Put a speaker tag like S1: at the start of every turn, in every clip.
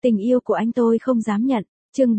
S1: Tình yêu của anh tôi không dám nhận. Chương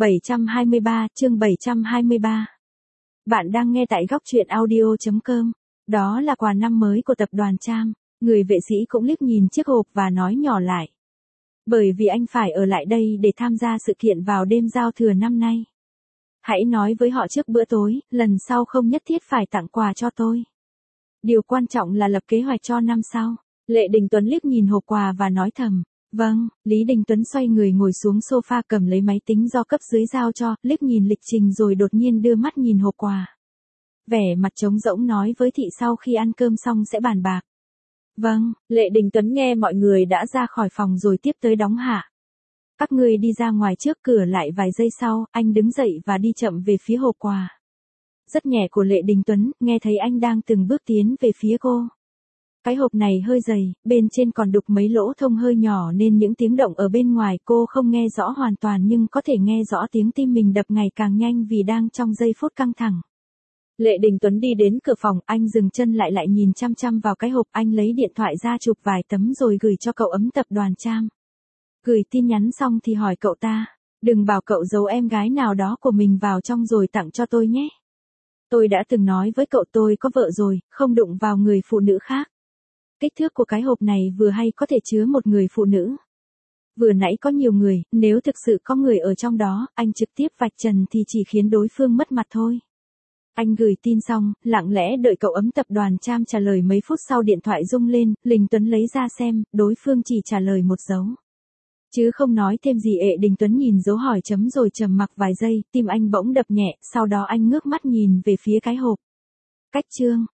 S1: 723. Bạn đang nghe tại góc truyện audio.com. Đó là quà năm mới của tập đoàn Tram. Người vệ sĩ cũng liếc nhìn chiếc hộp và nói nhỏ lại. Bởi vì anh phải ở lại đây để tham gia sự kiện vào đêm giao thừa năm nay. Hãy nói với họ trước bữa tối, lần sau không nhất thiết phải tặng quà cho tôi. Điều quan trọng là lập kế hoạch cho năm sau. Lệ Đình Tuấn liếc nhìn hộp quà và nói thầm. Vâng, Lý Đình Tuấn xoay người ngồi xuống sofa cầm lấy máy tính do cấp dưới giao cho, liếc nhìn lịch trình rồi đột nhiên đưa mắt nhìn hộp quà. Vẻ mặt trống rỗng nói với Thị sau khi ăn cơm xong sẽ bàn bạc. Vâng, Lệ Đình Tuấn nghe mọi người đã ra khỏi phòng rồi tiếp tới đóng hạ. Các người đi ra ngoài trước, cửa lại vài giây sau, anh đứng dậy và đi chậm về phía hộp quà. Rất nhẹ của Lệ Đình Tuấn, nghe thấy anh đang từng bước tiến về phía cô. Cái hộp này hơi dày, bên trên còn đục mấy lỗ thông hơi nhỏ nên những tiếng động ở bên ngoài cô không nghe rõ hoàn toàn nhưng có thể nghe rõ tiếng tim mình đập ngày càng nhanh vì đang trong giây phút căng thẳng. Lệ Đình Tuấn đi đến cửa phòng, anh dừng chân lại nhìn chăm chăm vào cái hộp, anh lấy điện thoại ra chụp vài tấm rồi gửi cho cậu ấm tập đoàn Tram. Gửi tin nhắn xong thì hỏi cậu ta, đừng bảo cậu giấu em gái nào đó của mình vào trong rồi tặng cho tôi nhé. Tôi đã từng nói với cậu tôi có vợ rồi, không đụng vào người phụ nữ khác. Kích thước của cái hộp này vừa hay có thể chứa một người phụ nữ. Vừa nãy có nhiều người, nếu thực sự có người ở trong đó, anh trực tiếp vạch trần thì chỉ khiến đối phương mất mặt thôi. Anh gửi tin xong, lặng lẽ đợi cậu ấm tập đoàn Tram trả lời. Mấy phút sau điện thoại rung lên, Đình Tuấn lấy ra xem, đối phương chỉ trả lời một dấu. Chứ không nói thêm gì. Đình Tuấn nhìn dấu hỏi chấm rồi trầm mặc vài giây, tim anh bỗng đập nhẹ, sau đó anh ngước mắt nhìn về phía cái hộp. Cách chương